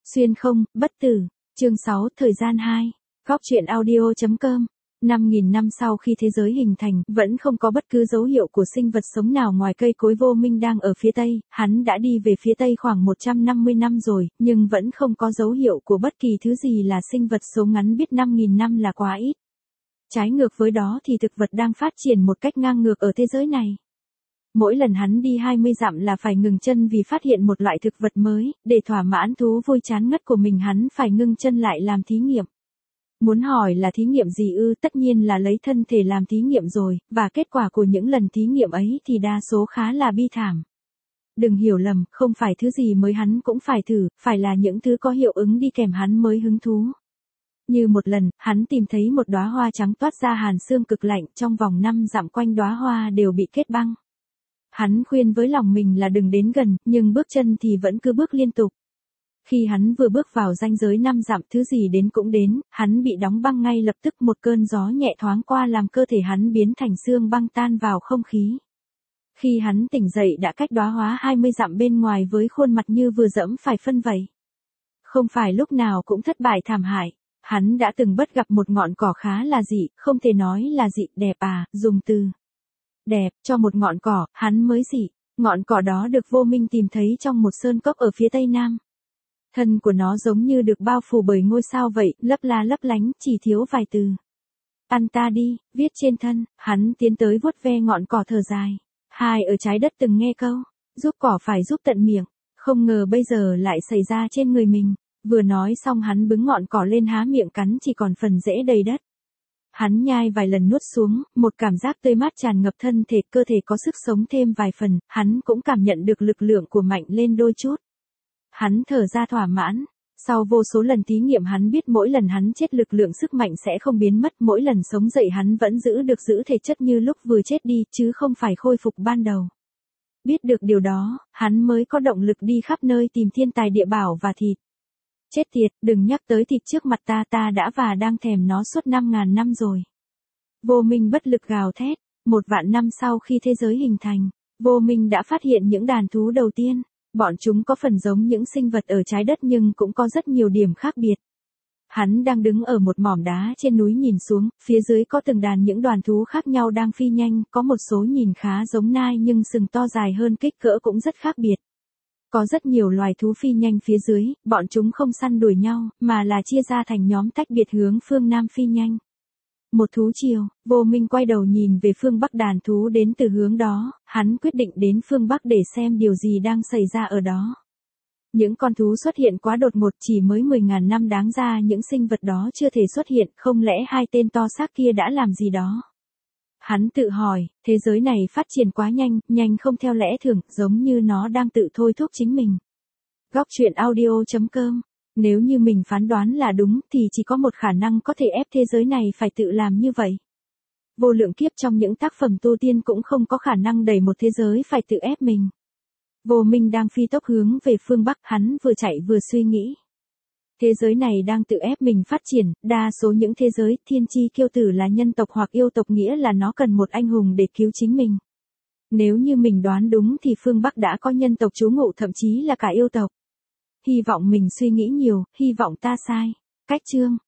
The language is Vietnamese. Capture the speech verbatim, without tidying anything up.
Xuyên không, bất tử. Chương sáu, thời gian hai. Góc truyện audio.com. năm nghìn năm sau khi thế giới hình thành, vẫn không có bất cứ dấu hiệu của sinh vật sống nào ngoài cây cối. Vô Minh đang ở phía tây, hắn đã đi về phía tây khoảng một trăm năm mươi năm rồi, nhưng vẫn không có dấu hiệu của bất kỳ thứ gì là sinh vật sống ngắn, biết năm nghìn năm là quá ít. Trái ngược với đó thì thực vật đang phát triển một cách ngang ngược ở thế giới này. Mỗi lần hắn đi hai mươi dặm là phải ngừng chân vì phát hiện một loại thực vật mới, để thỏa mãn thú vui chán ngất của mình hắn phải ngưng chân lại làm thí nghiệm. Muốn hỏi là thí nghiệm gì ư? Tất nhiên là lấy thân thể làm thí nghiệm rồi, và kết quả của những lần thí nghiệm ấy thì đa số khá là bi thảm. Đừng hiểu lầm, không phải thứ gì mới hắn cũng phải thử, phải là những thứ có hiệu ứng đi kèm hắn mới hứng thú. Như một lần, hắn tìm thấy một đóa hoa trắng toát ra hàn xương cực lạnh, trong vòng năm dặm quanh đóa hoa đều bị kết băng. Hắn khuyên với lòng mình là đừng đến gần, nhưng bước chân thì vẫn cứ bước liên tục. Khi hắn vừa bước vào ranh giới năm dặm, thứ gì đến cũng đến, hắn bị đóng băng ngay lập tức. Một cơn gió nhẹ thoáng qua làm cơ thể hắn biến thành xương băng tan vào không khí. Khi hắn tỉnh dậy đã cách đóa hoa hai mươi dặm bên ngoài với khuôn mặt như vừa dẫm phải phân vầy. Không phải lúc nào cũng thất bại thảm hại. Hắn đã từng bắt gặp một ngọn cỏ khá là dị, không thể nói là dị, đẹp à, dùng từ đẹp cho một ngọn cỏ, hắn mới dị. Ngọn cỏ đó được Vô Minh tìm thấy trong một sơn cốc ở phía tây nam. Thân của nó giống như được bao phủ bởi ngôi sao vậy, lấp la lấp lánh, chỉ thiếu vài từ. Ăn ta đi, viết trên thân. Hắn tiến tới vuốt ve ngọn cỏ thở dài. Hai ở trái đất từng nghe câu, giúp cỏ phải giúp tận miệng. Không ngờ bây giờ lại xảy ra trên người mình. Vừa nói xong hắn bứng ngọn cỏ lên há miệng cắn, chỉ còn phần rễ đầy đất. Hắn nhai vài lần nuốt xuống, một cảm giác tươi mát tràn ngập thân thể, cơ thể có sức sống thêm vài phần, hắn cũng cảm nhận được lực lượng của mạnh lên đôi chút. Hắn thở ra thỏa mãn. Sau vô số lần thí nghiệm hắn biết mỗi lần hắn chết lực lượng sức mạnh sẽ không biến mất, mỗi lần sống dậy hắn vẫn giữ được giữ thể chất như lúc vừa chết đi, chứ không phải khôi phục ban đầu. Biết được điều đó, hắn mới có động lực đi khắp nơi tìm thiên tài địa bảo và thịt. Chết tiệt, đừng nhắc tới thịt trước mặt ta, ta đã và đang thèm nó suốt năm ngàn năm rồi. Vô Minh bất lực gào thét. Một vạn năm sau khi thế giới hình thành, Vô Minh đã phát hiện những đàn thú đầu tiên. Bọn chúng có phần giống những sinh vật ở trái đất nhưng cũng có rất nhiều điểm khác biệt. Hắn đang đứng ở một mỏm đá trên núi nhìn xuống, phía dưới có từng đàn những đoàn thú khác nhau đang phi nhanh, có một số nhìn khá giống nai nhưng sừng to dài hơn, kích cỡ cũng rất khác biệt. Có rất nhiều loài thú phi nhanh phía dưới, bọn chúng không săn đuổi nhau, mà là chia ra thành nhóm tách biệt hướng phương Nam phi nhanh. Một thú chiều, Vô Minh quay đầu nhìn về phương Bắc, đàn thú đến từ hướng đó, hắn quyết định đến phương Bắc để xem điều gì đang xảy ra ở đó. Những con thú xuất hiện quá đột ngột, chỉ mới mười ngàn năm đáng ra những sinh vật đó chưa thể xuất hiện, không lẽ hai tên to xác kia đã làm gì đó? Hắn tự hỏi, thế giới này phát triển quá nhanh, nhanh không theo lẽ thường, giống như nó đang tự thôi thúc chính mình. Góc truyện audio.com. Nếu như mình phán đoán là đúng thì chỉ có một khả năng có thể ép thế giới này phải tự làm như vậy. Vô lượng kiếp trong những tác phẩm tu tiên cũng không có khả năng đẩy một thế giới phải tự ép mình. Vô Minh đang phi tốc hướng về phương Bắc, hắn vừa chạy vừa suy nghĩ. Thế giới này đang tự ép mình phát triển, đa số những thế giới thiên chi kiêu tử là nhân tộc hoặc yêu tộc, nghĩa là nó cần một anh hùng để cứu chính mình. Nếu như mình đoán đúng thì phương Bắc đã có nhân tộc trú ngụ, thậm chí là cả yêu tộc. Hy vọng mình suy nghĩ nhiều, hy vọng ta sai. Cách chương